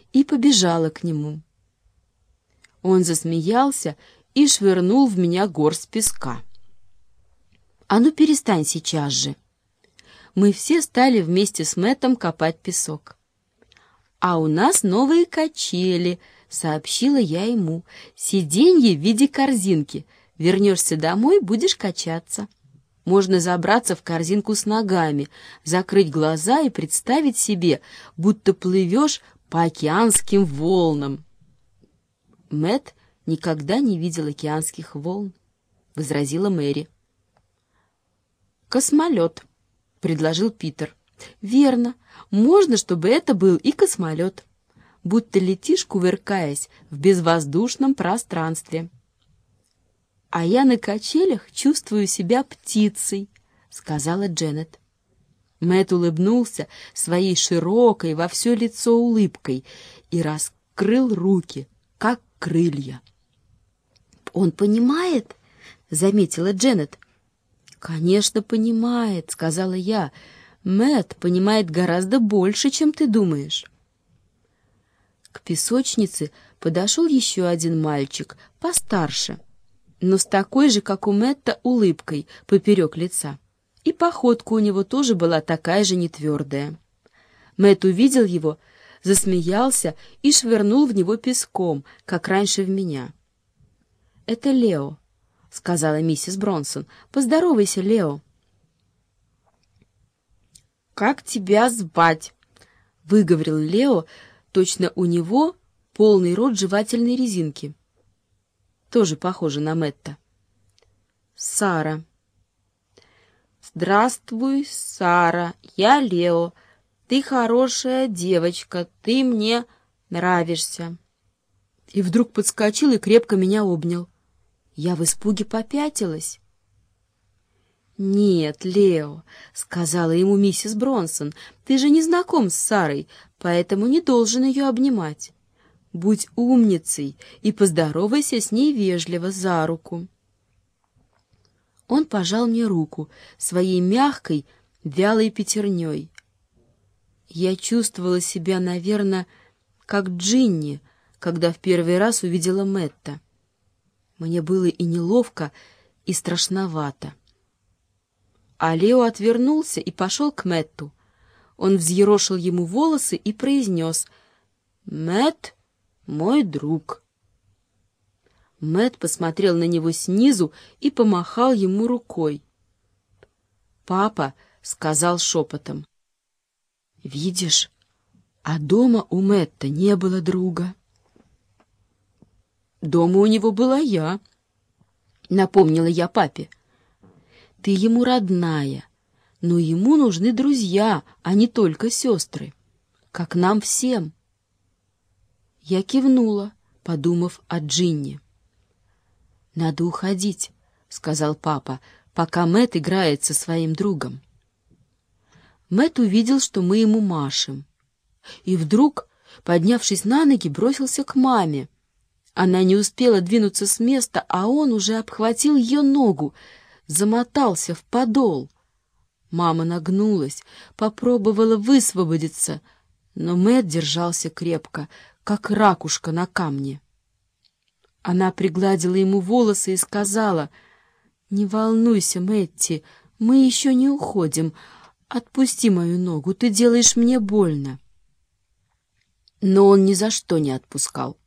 и побежала к нему. Он засмеялся и швырнул в меня горсть песка. «А ну перестань сейчас же!» Мы все стали вместе с Мэттом копать песок. «А у нас новые качели», — сообщила я ему. «Сиденье в виде корзинки. Вернешься домой, будешь качаться. Можно забраться в корзинку с ногами, закрыть глаза и представить себе, будто плывешь по океанским волнам». «Мэтт никогда не видел океанских волн», — возразила Мэри. «Космолет», — предложил Питер. «Верно. Можно, чтобы это был и космолет. Будто летишь, кувыркаясь в безвоздушном пространстве». «А я на качелях чувствую себя птицей», — сказала Дженнет. Мэтт улыбнулся своей широкой во все лицо улыбкой и раскрыл руки, как крылья. «Он понимает?» — заметила Дженнет. «Конечно, понимает», — сказала я. «Мэтт понимает гораздо больше, чем ты думаешь». К песочнице подошел еще один мальчик, постарше, но с такой же, как у Мэтта, улыбкой поперек лица. И походка у него тоже была такая же нетвердая. Мэтт увидел его, засмеялся и швырнул в него песком, как раньше в меня. «Это Лео», — сказала миссис Бронсон. «Поздоровайся, Лео». «Как тебя звать?» — выговорил Лео, точно у него полный рот жевательной резинки. Тоже похоже на Мэтта. «Сара». «Здравствуй, Сара, я Лео. Ты хорошая девочка, ты мне нравишься». И вдруг подскочил и крепко меня обнял. Я в испуге попятилась. «Нет, Лео», — сказала ему миссис Бронсон, — «ты же не знаком с Сарой, поэтому не должен ее обнимать. Будь умницей и поздоровайся с ней вежливо за руку». Он пожал мне руку своей мягкой, вялой пятерней. Я чувствовала себя, наверное, как Джинни, когда в первый раз увидела Мэтта. Мне было и неловко, и страшновато. А Лео отвернулся и пошел к Мэтту. Он взъерошил ему волосы и произнес: «Мэтт — мой друг». Мэтт посмотрел на него снизу и помахал ему рукой. Папа сказал шепотом: «Видишь, а дома у Мэтта не было друга». «Дома у него была я», — напомнила я папе. «Ты ему родная, но ему нужны друзья, а не только сестры, как нам всем». Я кивнула, подумав о Джинни. «Надо уходить», — сказал папа, пока Мэтт играет со своим другом. Мэтт увидел, что мы ему машем, и вдруг, поднявшись на ноги, бросился к маме. Она не успела двинуться с места, а он уже обхватил ее ногу, замотался в подол. Мама нагнулась, попробовала высвободиться, но Мэтт держался крепко, как ракушка на камне. Она пригладила ему волосы и сказала: «Не волнуйся, Мэтти, мы еще не уходим. Отпусти мою ногу, ты делаешь мне больно». Но он ни за что не отпускал.